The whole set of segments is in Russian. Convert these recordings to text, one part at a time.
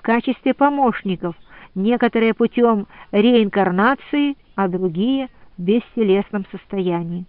качестве помощников, некоторые путем реинкарнации, а другие в бестелесном состоянии.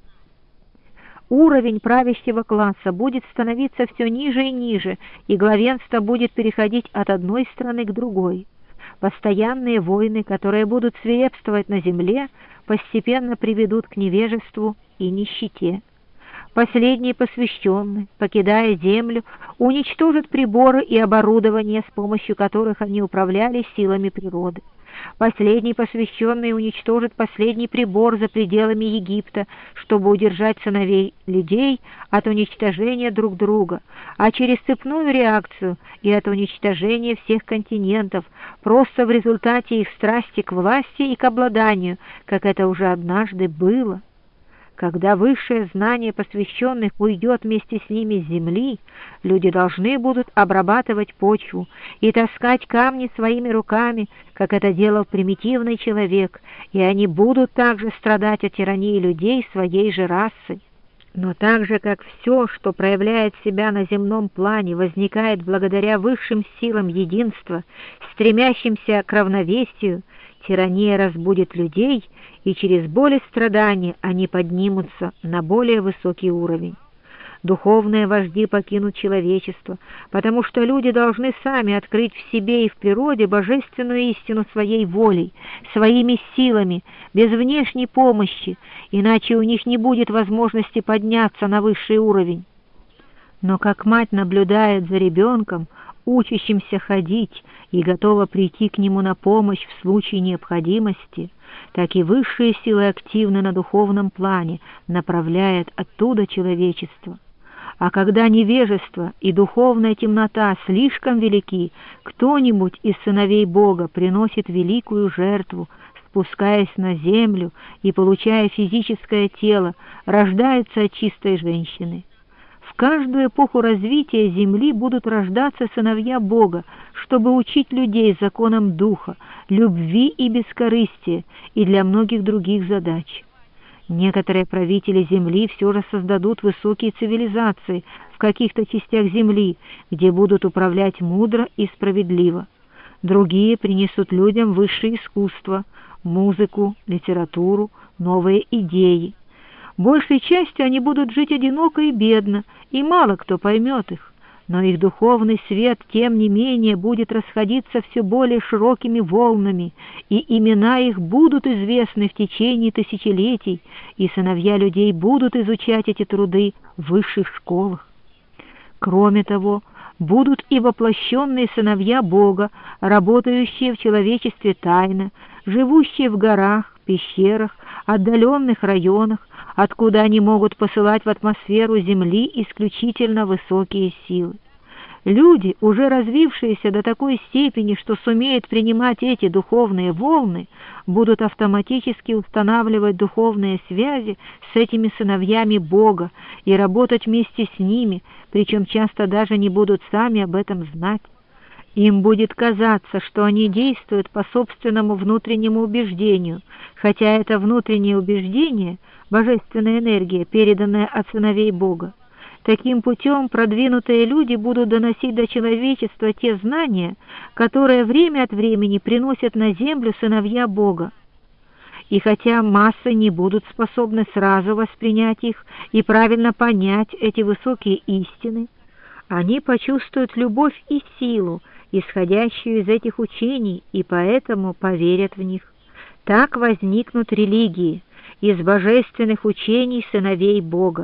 Уровень правящего класса будет становиться все ниже и ниже, и главенство будет переходить от одной страны к другой. Постоянные войны, которые будут свирепствовать на земле, постепенно приведут к невежеству и нищете. Последний посвященный, покидая землю, уничтожит приборы и оборудование, с помощью которых они управляли силами природы. Последний посвященный уничтожит последний прибор за пределами Египта, чтобы удержать сыновей людей от уничтожения друг друга, а через цепную реакцию и от уничтожения всех континентов, просто в результате их страсти к власти и к обладанию, как это уже однажды было. Когда высшее знание посвященных уйдет вместе с ними с земли, люди должны будут обрабатывать почву и таскать камни своими руками, как это делал примитивный человек, и они будут также страдать от тирании людей своей же расы. Но так же, как все, что проявляет себя на земном плане, возникает благодаря высшим силам единства, стремящимся к равновесию, тирания разбудит людей, и через боль и страдания они поднимутся на более высокий уровень. Духовные вожди покинут человечество, потому что люди должны сами открыть в себе и в природе божественную истину своей волей, своими силами, без внешней помощи, иначе у них не будет возможности подняться на высший уровень. Но как мать наблюдает за ребенком, учащимся ходить и готова прийти к нему на помощь в случае необходимости, так и высшие силы активны на духовном плане, направляют оттуда человечество. А когда невежество и духовная темнота слишком велики, кто-нибудь из сыновей Бога приносит великую жертву, спускаясь на землю и, получая физическое тело, рождается от чистой женщины. В каждую эпоху развития Земли будут рождаться сыновья Бога, чтобы учить людей законам Духа, любви и бескорыстия, и для многих других задач. Некоторые правители Земли все же создадут высокие цивилизации в каких-то частях Земли, где будут управлять мудро и справедливо. Другие принесут людям высшее искусство, музыку, литературу, новые идеи. Большей частью они будут жить одиноко и бедно, и мало кто поймет их, но их духовный свет, тем не менее, будет расходиться все более широкими волнами, и имена их будут известны в течение тысячелетий, и сыновья людей будут изучать эти труды в высших школах. Кроме того, будут и воплощенные сыновья Бога, работающие в человечестве тайно, живущие в горах, пещерах, отдаленных районах, откуда они могут посылать в атмосферу Земли исключительно высокие силы. Люди, уже развившиеся до такой степени, что сумеют принимать эти духовные волны, будут автоматически устанавливать духовные связи с этими сыновьями Бога и работать вместе с ними, причем часто даже не будут сами об этом знать. Им будет казаться, что они действуют по собственному внутреннему убеждению, хотя это внутреннее убеждение – божественная энергия, переданная от сыновей Бога. Таким путем продвинутые люди будут доносить до человечества те знания, которые время от времени приносят на землю сыновья Бога. И хотя массы не будут способны сразу воспринять их и правильно понять эти высокие истины, они почувствуют любовь и силу, исходящую из этих учений, и поэтому поверят в них. Так возникнут религии из божественных учений сыновей Бога.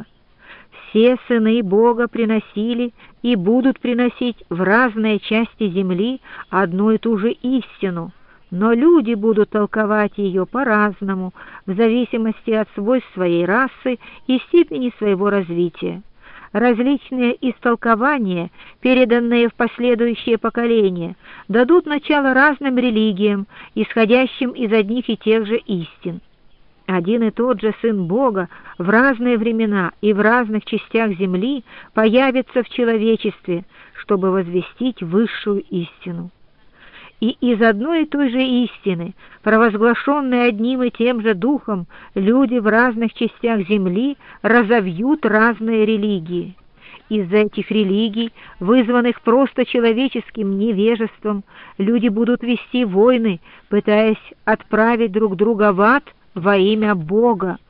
Все сыны Бога приносили и будут приносить в разные части земли одну и ту же истину, но люди будут толковать ее по-разному, в зависимости от свойств своей расы и степени своего развития. Различные истолкования, переданные в последующие поколения, дадут начало разным религиям, исходящим из одних и тех же истин. Один и тот же Сын Бога в разные времена и в разных частях земли появится в человечестве, чтобы возвестить высшую истину. И из одной и той же истины, провозглашенной одним и тем же Духом, люди в разных частях земли разовьют разные религии. из-за этих религий, вызванных просто человеческим невежеством, люди будут вести войны, пытаясь отправить друг друга в ад во имя Бога.